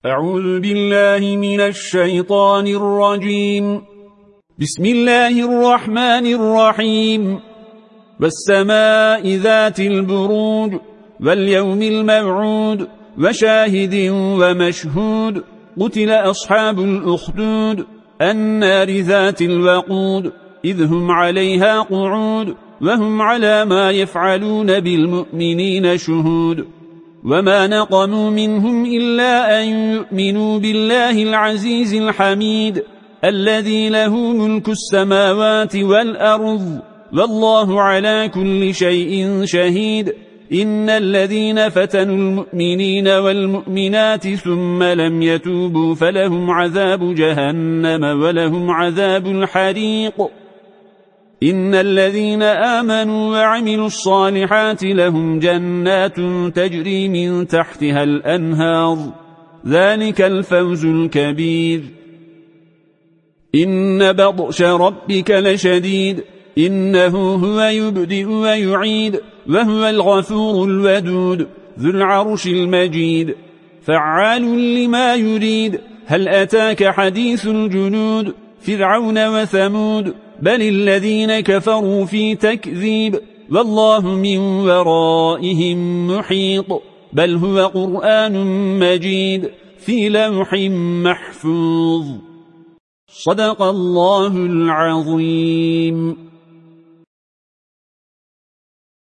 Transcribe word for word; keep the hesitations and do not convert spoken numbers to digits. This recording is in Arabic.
أعوذ بالله من الشيطان الرجيم. بسم الله الرحمن الرحيم. والسماء ذات البروج واليوم الموعود وشاهد ومشهود قتل أصحاب الأخدود النار ذات الوقود إذ هم عليها قعود وهم على ما يفعلون بالمؤمنين شهود وما نقموا منهم إلا أن يؤمنوا بالله العزيز الحميد الذي له ملك السماوات والأرض والله على كل شيء شهيد. إن الذين فتنوا المؤمنين والمؤمنات ثم لم يتوبوا فلهم عذاب جهنم ولهم عذاب الحريق. إن الذين آمنوا وعملوا الصالحات لهم جنات تجري من تحتها الأنهار ذلك الفوز الكبير. إن بطش ربك لشديد إنه هو يبدئ ويعيد وهو الغفور الودود ذو العرش المجيد فعال لما يريد. هل أتاك حديث الجنود فرعون وثمود بل الذين كفروا في تكذيب والله من ورائهم محيط بل هو قرآن مجيد في لوح محفوظ. صدق الله العظيم.